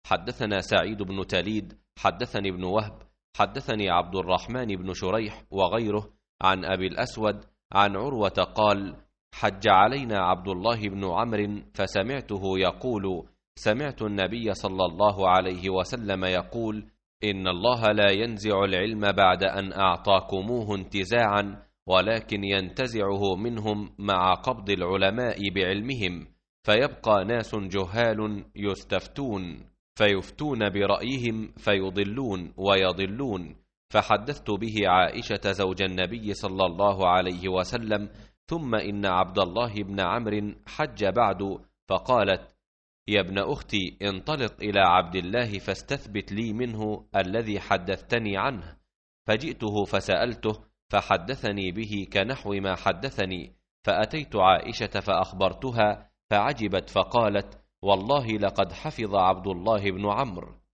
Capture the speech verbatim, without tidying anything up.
حدثنا سعيد بن تليد حدثني ابن وهب حدثني عبد الرحمن بن شريح وغيره عن أبي الأسود عن عروة قال: حج علينا عبد الله بن عمرو فسمعته يقول: سمعت النبي صلى الله عليه وسلم يقول: إن الله لا ينزع العلم بعد أن أعطاكموه انتزاعا، ولكن ينتزعه منهم مع قبض العلماء بعلمهم، فيبقى ناس جهال يستفتون فيفتون برأيهم فيضلون ويضلون. فحدثت به عائشة زوج النبي صلى الله عليه وسلم، ثم إن عبد الله بن عمرو حج بعد، فقالت: يا ابن أختي انطلق إلى عبد الله فاستثبت لي منه الذي حدثتني عنه. فجئته فسألته فحدثني به كنحو ما حدثني، فأتيت عائشة فأخبرتها فعجبت فقالت: والله لقد حفظ عبد الله بن عمرو.